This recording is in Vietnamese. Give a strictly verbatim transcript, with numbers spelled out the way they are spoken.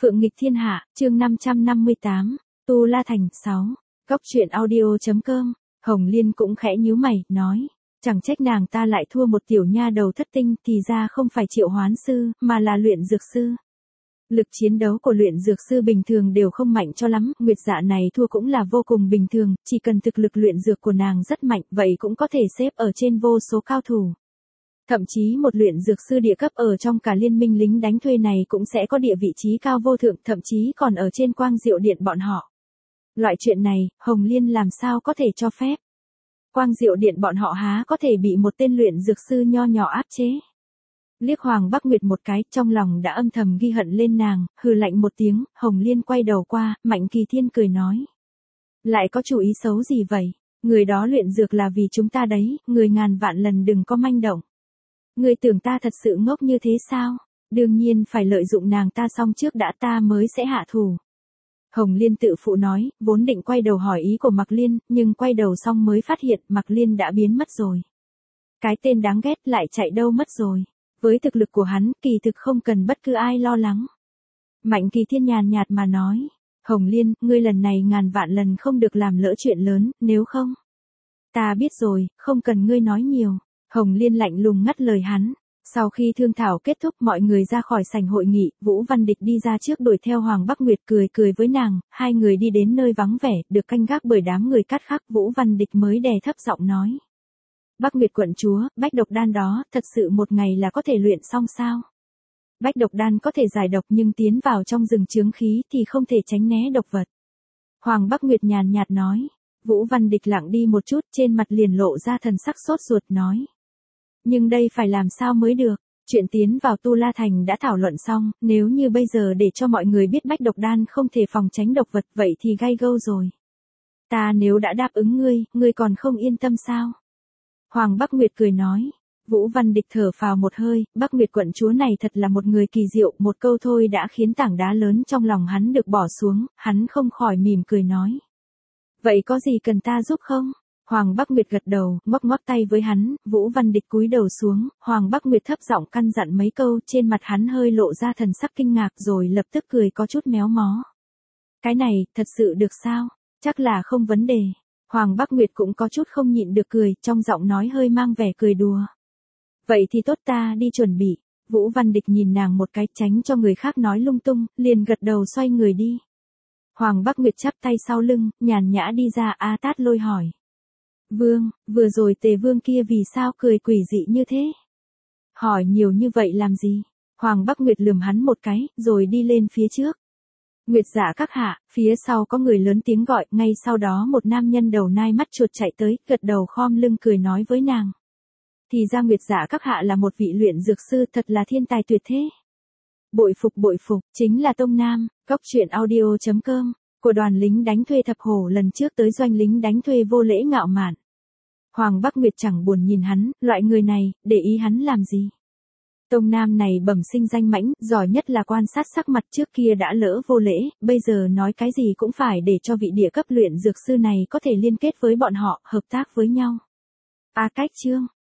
Phượng nghịch thiên hạ, chương năm trăm năm mươi tám, Tu La Thành, sáu. Góc truyện audio.com, Hồng Liên cũng khẽ nhíu mày, nói. Chẳng trách nàng ta lại thua một tiểu nha đầu thất tinh, thì ra không phải triệu hoán sư, mà là luyện dược sư. Lực chiến đấu của luyện dược sư bình thường đều không mạnh cho lắm, Nguyệt Dạ này thua cũng là vô cùng bình thường, chỉ cần thực lực luyện dược của nàng rất mạnh, vậy cũng có thể xếp ở trên vô số cao thủ. Thậm chí một luyện dược sư địa cấp ở trong cả liên minh lính đánh thuê này cũng sẽ có địa vị trí cao vô thượng, thậm chí còn ở trên Quang Diệu Điện bọn họ. Loại chuyện này, Hồng Liên làm sao có thể cho phép? Quang Diệu Điện bọn họ há có thể bị một tên luyện dược sư nho nhỏ áp chế? Liếc Hoàng Bắc Nguyệt một cái, trong lòng đã âm thầm ghi hận lên nàng, hừ lạnh một tiếng, Hồng Liên quay đầu qua, Mạnh Kỳ Thiên cười nói. Lại có chủ ý xấu gì vậy? Người đó luyện dược là vì chúng ta đấy, người ngàn vạn lần đừng có manh động. Người tưởng ta thật sự ngốc như thế sao? Đương nhiên phải lợi dụng nàng ta xong trước đã, ta mới sẽ hạ thủ. Hồng Liên tự phụ nói, vốn định quay đầu hỏi ý của Mạc Liên, nhưng quay đầu xong mới phát hiện Mạc Liên đã biến mất rồi. Cái tên đáng ghét lại chạy đâu mất rồi. Với thực lực của hắn, kỳ thực không cần bất cứ ai lo lắng. Mạnh Kỳ Thiên nhàn nhạt mà nói. Hồng Liên, ngươi lần này ngàn vạn lần không được làm lỡ chuyện lớn, nếu không. Ta biết rồi, không cần ngươi nói nhiều. Hồng Liên lạnh lùng ngắt lời hắn. Sau khi thương thảo kết thúc, mọi người ra khỏi sảnh hội nghị, Vũ Văn Địch đi ra trước đuổi theo Hoàng Bắc Nguyệt, cười cười với nàng, hai người đi đến nơi vắng vẻ, được canh gác bởi đám người cát khắc, Vũ Văn Địch mới đè thấp giọng nói. Bắc Nguyệt quận chúa, bách độc đan đó, thật sự một ngày là có thể luyện xong sao? Bách độc đan có thể giải độc nhưng tiến vào trong rừng chướng khí thì không thể tránh né độc vật. Hoàng Bắc Nguyệt nhàn nhạt nói. Vũ Văn Địch lặng đi một chút, trên mặt liền lộ ra thần sắc sốt ruột nói. Nhưng đây phải làm sao mới được? Chuyện tiến vào Tu La Thành đã thảo luận xong, nếu như bây giờ để cho mọi người biết bách độc đan không thể phòng tránh độc vật, vậy thì gay gâu rồi. Ta nếu đã đáp ứng ngươi, ngươi còn không yên tâm sao? Hoàng Bắc Nguyệt cười nói. Vũ Văn Địch thở phào một hơi, Bắc Nguyệt quận chúa này thật là một người kỳ diệu, một câu thôi đã khiến tảng đá lớn trong lòng hắn được bỏ xuống, hắn không khỏi mỉm cười nói. Vậy có gì cần ta giúp không? Hoàng Bắc Nguyệt gật đầu, ngoắc ngoắc tay với hắn, Vũ Văn Địch cúi đầu xuống, Hoàng Bắc Nguyệt thấp giọng căn dặn mấy câu, trên mặt hắn hơi lộ ra thần sắc kinh ngạc rồi lập tức cười có chút méo mó. Cái này, thật sự được sao? Chắc là không vấn đề. Hoàng Bắc Nguyệt cũng có chút không nhịn được cười, trong giọng nói hơi mang vẻ cười đùa. Vậy thì tốt, ta đi chuẩn bị. Vũ Văn Địch nhìn nàng một cái, tránh cho người khác nói lung tung, liền gật đầu xoay người đi. Hoàng Bắc Nguyệt chắp tay sau lưng, nhàn nhã đi ra. A Tát Lôi hỏi. Vương, vừa rồi Tề Vương kia vì sao cười quỷ dị như thế? Hỏi nhiều như vậy làm gì? Hoàng Bắc Nguyệt lườm hắn một cái, rồi đi lên phía trước. Nguyệt Dạ các hạ, phía sau có người lớn tiếng gọi, ngay sau đó một nam nhân đầu nai mắt chuột chạy tới, gật đầu khom lưng cười nói với nàng. Thì ra Nguyệt Dạ các hạ là một vị luyện dược sư, thật là thiên tài tuyệt thế. Bội phục bội phục, chính là Tông Nam, góc truyện audio.com, của đoàn lính đánh thuê thập hổ lần trước tới doanh lính đánh thuê vô lễ ngạo mạn. Hoàng Bắc Nguyệt chẳng buồn nhìn hắn, loại người này, để ý hắn làm gì? Tông Nam này bẩm sinh danh mãnh, giỏi nhất là quan sát sắc mặt, trước kia đã lỡ vô lễ, bây giờ nói cái gì cũng phải để cho vị địa cấp luyện dược sư này có thể liên kết với bọn họ, hợp tác với nhau. A Cách Chương